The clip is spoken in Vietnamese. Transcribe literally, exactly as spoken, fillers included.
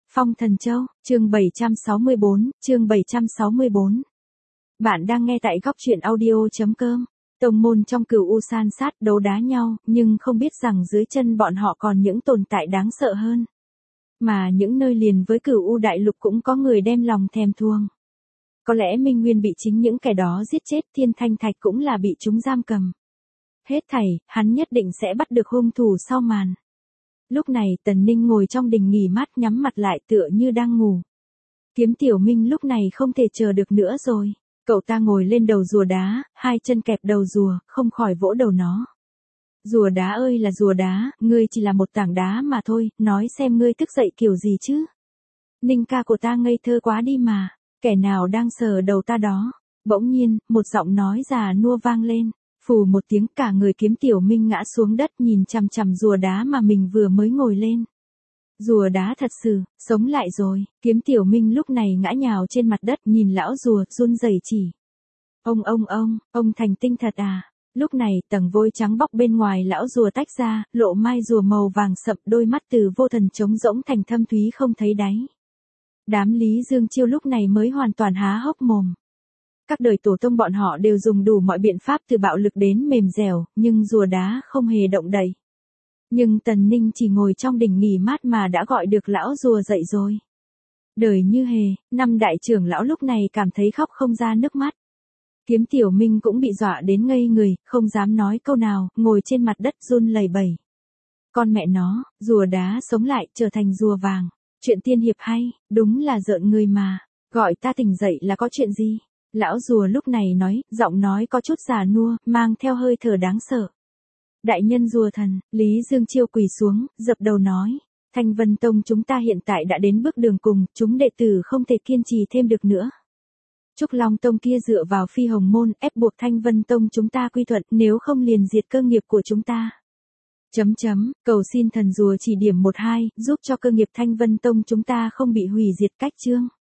Phong Thần Châu, chương bảy trăm sáu mươi bốn, chương bảy trăm sáu mươi bốn. Bạn đang nghe tại góc truyện audio chấm com. Tông môn trong Cửu U san sát đấu đá nhau, nhưng không biết rằng dưới chân bọn họ còn những tồn tại đáng sợ hơn. Mà những nơi liền với Cửu U đại lục cũng có người đem lòng thèm thuồng. Có lẽ Minh Nguyên bị chính những kẻ đó giết chết, Thiên Thanh Thạch cũng là bị chúng giam cầm. Hết thảy, hắn nhất định sẽ bắt được hung thủ sau màn. Lúc này Tần Ninh ngồi trong đình nghỉ mát nhắm mặt lại tựa như đang ngủ. Kiếm Tiểu Minh lúc này không thể chờ được nữa rồi. Cậu ta ngồi lên đầu rùa đá, hai chân kẹp đầu rùa, không khỏi vỗ đầu nó. Rùa đá ơi là rùa đá, ngươi chỉ là một tảng đá mà thôi, nói xem ngươi thức dậy kiểu gì chứ. Ninh ca của ta ngây thơ quá đi mà, kẻ nào đang sờ đầu ta đó. Bỗng nhiên, một giọng nói già nua vang lên. Phù một tiếng, cả người Kiếm Tiểu Minh ngã xuống đất nhìn chằm chằm rùa đá mà mình vừa mới ngồi lên. Rùa đá thật sự, sống lại rồi. Kiếm Tiểu Minh lúc này ngã nhào trên mặt đất nhìn lão rùa, run rẩy chỉ. Ông ông ông, ông thành tinh thật à? Lúc này tầng vôi trắng bóc bên ngoài lão rùa tách ra, lộ mai rùa màu vàng sậm, đôi mắt từ vô thần trống rỗng thành thâm thúy không thấy đáy. Đám Lý Dương Chiêu lúc này mới hoàn toàn há hốc mồm. Các đời tổ tông bọn họ đều dùng đủ mọi biện pháp từ bạo lực đến mềm dẻo, nhưng rùa đá không hề động đậy. Nhưng Tần Ninh chỉ ngồi trong đình nghỉ mát mà đã gọi được lão rùa dậy rồi. Đời như hề, năm đại trưởng lão lúc này cảm thấy khóc không ra nước mắt. Kiếm Tiểu Minh cũng bị dọa đến ngây người, không dám nói câu nào, ngồi trên mặt đất run lẩy bẩy. Con mẹ nó, rùa đá sống lại, trở thành rùa vàng. Chuyện tiên hiệp hay, đúng là rợn người mà. Gọi ta tỉnh dậy là có chuyện gì? Lão rùa lúc này nói, giọng nói có chút già nua, mang theo hơi thở đáng sợ. Đại nhân rùa thần, Lý Dương Chiêu quỳ xuống, dập đầu nói. Thanh Vân Tông chúng ta hiện tại đã đến bước đường cùng, chúng đệ tử không thể kiên trì thêm được nữa. Trúc Long Tông kia dựa vào Phi Hồng Môn, ép buộc Thanh Vân Tông chúng ta quy thuận, nếu không liền diệt cơ nghiệp của chúng ta. Chấm chấm, cầu xin thần rùa chỉ điểm một hai, giúp cho cơ nghiệp Thanh Vân Tông chúng ta không bị hủy diệt cách chương.